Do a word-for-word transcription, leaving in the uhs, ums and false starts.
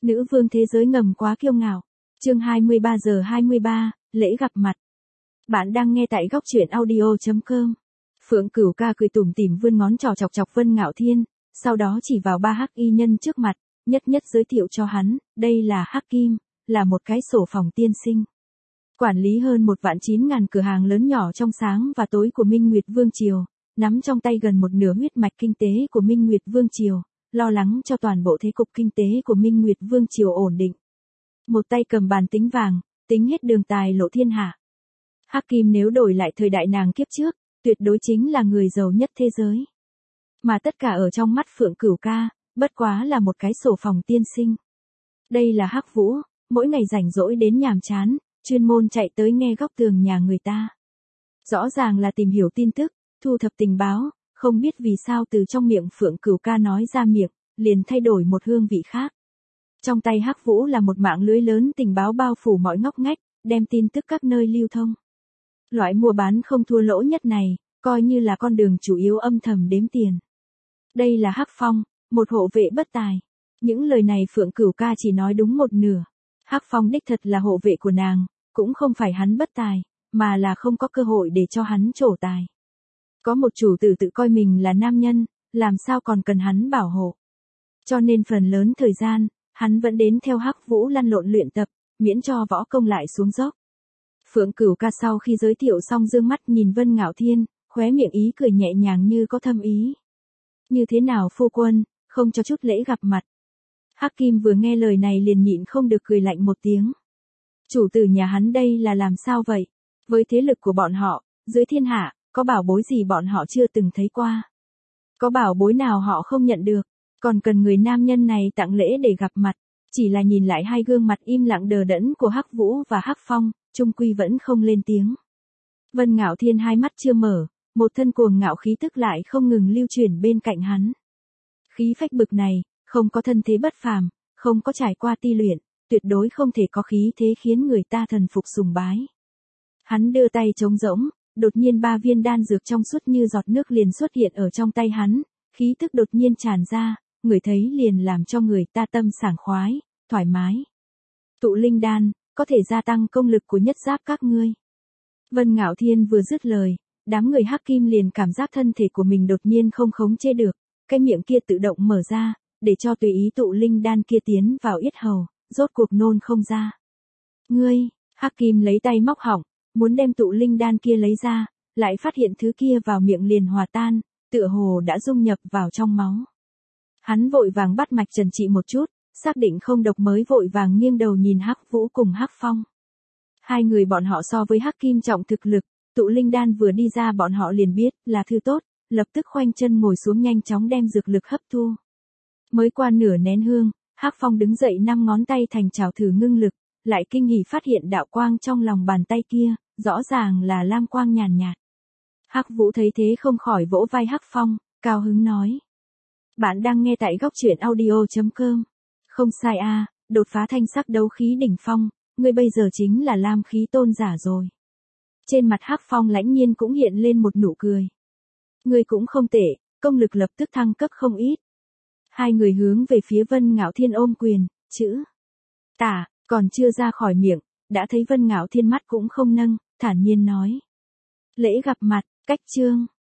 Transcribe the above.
Nữ vương thế giới ngầm quá kiêu ngạo. Chương hai mươi ba giờ hai mươi ba, lễ gặp mặt. Bạn đang nghe tại góc truyện audio chấm com. Phượng Cửu Ca cười tủm tỉm vươn ngón trỏ chọc chọc Vân Ngạo Thiên, sau đó chỉ vào ba hắc y nhân trước mặt, nhất nhất giới thiệu cho hắn, đây là Hắc Kim, là một cái sổ phòng tiên sinh. Quản lý hơn một vạn chín ngàn cửa hàng lớn nhỏ trong sáng và tối của Minh Nguyệt Vương Triều, nắm trong tay gần một nửa huyết mạch kinh tế của Minh Nguyệt Vương Triều, lo lắng cho toàn bộ thế cục kinh tế của Minh Nguyệt Vương Triều ổn định. Một tay cầm bàn tính vàng, tính hết đường tài lộ thiên hạ. Hắc Kim nếu đổi lại thời đại nàng kiếp trước, tuyệt đối chính là người giàu nhất thế giới. Mà tất cả ở trong mắt Phượng Cửu Ca, bất quá là một cái sổ phòng tiên sinh. Đây là Hắc Vũ, mỗi ngày rảnh rỗi đến nhàm chán, chuyên môn chạy tới nghe góc tường nhà người ta. Rõ ràng là tìm hiểu tin tức, thu thập tình báo, không biết vì sao từ trong miệng Phượng Cửu Ca nói ra miệng, liền thay đổi một hương vị khác. Trong tay Hắc Vũ là một mạng lưới lớn tình báo bao phủ mọi ngóc ngách, đem tin tức các nơi lưu thông. Loại mua bán không thua lỗ nhất này, coi như là con đường chủ yếu âm thầm đếm tiền. Đây là Hắc Phong, một hộ vệ bất tài. Những lời này Phượng Cửu Ca chỉ nói đúng một nửa. Hắc Phong đích thật là hộ vệ của nàng, cũng không phải hắn bất tài, mà là không có cơ hội để cho hắn trổ tài. Có một chủ tử tự coi mình là nam nhân, làm sao còn cần hắn bảo hộ. Cho nên phần lớn thời gian, hắn vẫn đến theo Hắc Vũ lăn lộn luyện tập, miễn cho võ công lại xuống dốc. Phượng Cửu Ca sau khi giới thiệu xong dương mắt nhìn Vân Ngạo Thiên, khóe miệng ý cười nhẹ nhàng như có thâm ý. Như thế nào phu quân, không cho chút lễ gặp mặt. Hắc Kim vừa nghe lời này liền nhịn không được cười lạnh một tiếng. Chủ tử nhà hắn đây là làm sao vậy? Với thế lực của bọn họ, dưới thiên hạ, có bảo bối gì bọn họ chưa từng thấy qua? Có bảo bối nào họ không nhận được? Còn cần người nam nhân này tặng lễ để gặp mặt? Chỉ là nhìn lại hai gương mặt im lặng đờ đẫn của Hắc Vũ và Hắc Phong, chung quy vẫn không lên tiếng. Vân Ngạo Thiên hai mắt chưa mở, một thân cuồng ngạo khí tức lại không ngừng lưu chuyển bên cạnh hắn. Khí phách bực này, không có thân thế bất phàm, không có trải qua ti luyện, tuyệt đối không thể có khí thế khiến người ta thần phục sùng bái. Hắn đưa tay trống rỗng, đột nhiên ba viên đan dược trong suốt như giọt nước liền xuất hiện ở trong tay hắn, khí tức đột nhiên tràn ra, người thấy liền làm cho người ta tâm sảng khoái, thoải mái. Tụ linh đan, có thể gia tăng công lực của nhất giáp các ngươi. Vân Ngạo Thiên vừa dứt lời, đám người Hắc Kim liền cảm giác thân thể của mình đột nhiên không khống chế được, cái miệng kia tự động mở ra, để cho tùy ý tụ linh đan kia tiến vào yết hầu, rốt cuộc nôn không ra. Ngươi, Hắc Kim lấy tay móc họng, muốn đem tụ linh đan kia lấy ra, lại phát hiện thứ kia vào miệng liền hòa tan, tựa hồ đã dung nhập vào trong máu. Hắn vội vàng bắt mạch trần trị một chút, xác định không độc mới vội vàng nghiêng đầu nhìn Hắc Vũ cùng Hắc Phong. Hai người bọn họ so với Hắc Kim trọng thực lực, tụ linh đan vừa đi ra bọn họ liền biết là thứ tốt, lập tức khoanh chân ngồi xuống nhanh chóng đem dược lực hấp thu. Mới qua nửa nén hương, Hắc Phong đứng dậy năm ngón tay thành chảo thử ngưng lực, lại kinh hỉ phát hiện đạo quang trong lòng bàn tay kia, rõ ràng là lam quang nhàn nhạt. Hắc Vũ thấy thế không khỏi vỗ vai Hắc Phong, cao hứng nói. Bạn đang nghe tại góc truyện audio chấm com. Không sai a, đột phá thanh sắc đấu khí đỉnh phong, ngươi bây giờ chính là lam khí tôn giả rồi. Trên mặt Hắc Phong lãnh nhiên cũng hiện lên một nụ cười. Ngươi cũng không tệ, công lực lập tức thăng cấp không ít. Hai người hướng về phía Vân Ngạo Thiên ôm quyền, chữ tả, còn chưa ra khỏi miệng, đã thấy Vân Ngạo Thiên mắt cũng không nâng, thản nhiên nói. Lễ gặp mặt, cách chương.